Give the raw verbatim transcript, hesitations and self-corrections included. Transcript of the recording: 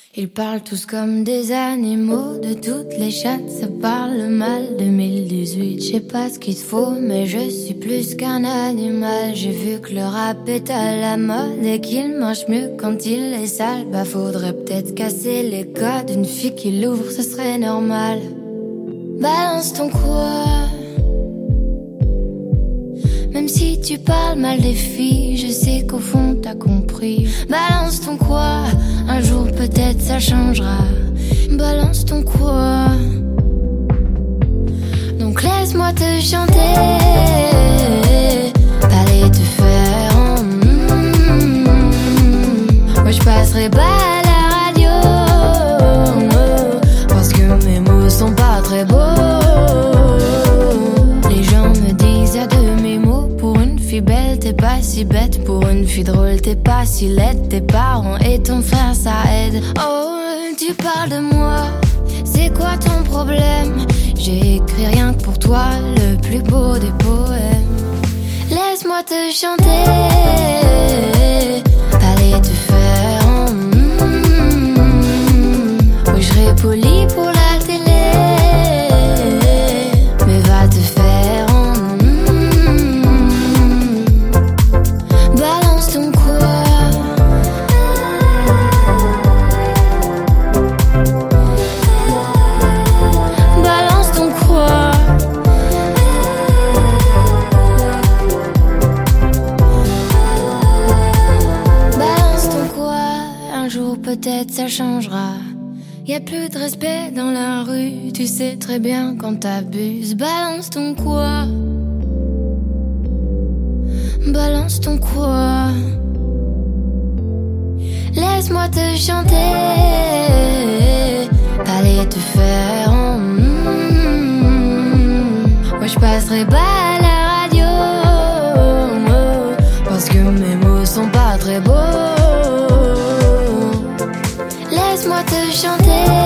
Ils parlent tous comme des animaux, de toutes les chattes, ça parle mal. deux mille dix-huit, je sais pas ce qu'il te faut, mais je suis plus qu'un animal. J'ai vu que le rap est à la mode et qu'il mange mieux quand il est sale. Bah faudrait peut-être casser les codes, une fille qui l'ouvre, ce serait normal. Balance ton quoi. Même si tu parles mal des filles, je sais qu'au fond t'as compris. Balance ton quoi, un jour peut-être ça changera. Balance ton quoi. Donc laisse-moi te chanter, aller te faire en mm, moi je passerai pas à la radio, parce que mes mots sont pas très beaux. Les gens me disent à demi-mot, pour une fille belle t'es pas si bête, pour une fille drôle t'es pas si laide. Tes parents et ton frère ça aide. Oh, tu parles de moi, c'est quoi ton problème? J'ai écrit rien que pour toi le plus beau des poèmes. Laisse-moi te chanter, aller te faire en mm, oui je serai poli pour la télé, mais va te faire en mm, balance ton quoi. Balance ton quoi. Balance ton quoi. Un jour peut-être ça changera. Y a plus de respect dans la rue, tu sais très bien quand t'abuses. Balance ton quoi. Balance ton quoi. Laisse-moi te chanter, aller te faire en mm, moi je passerai pas à la radio, parce que mes mots sont pas très beaux. Laisse-moi te chanter,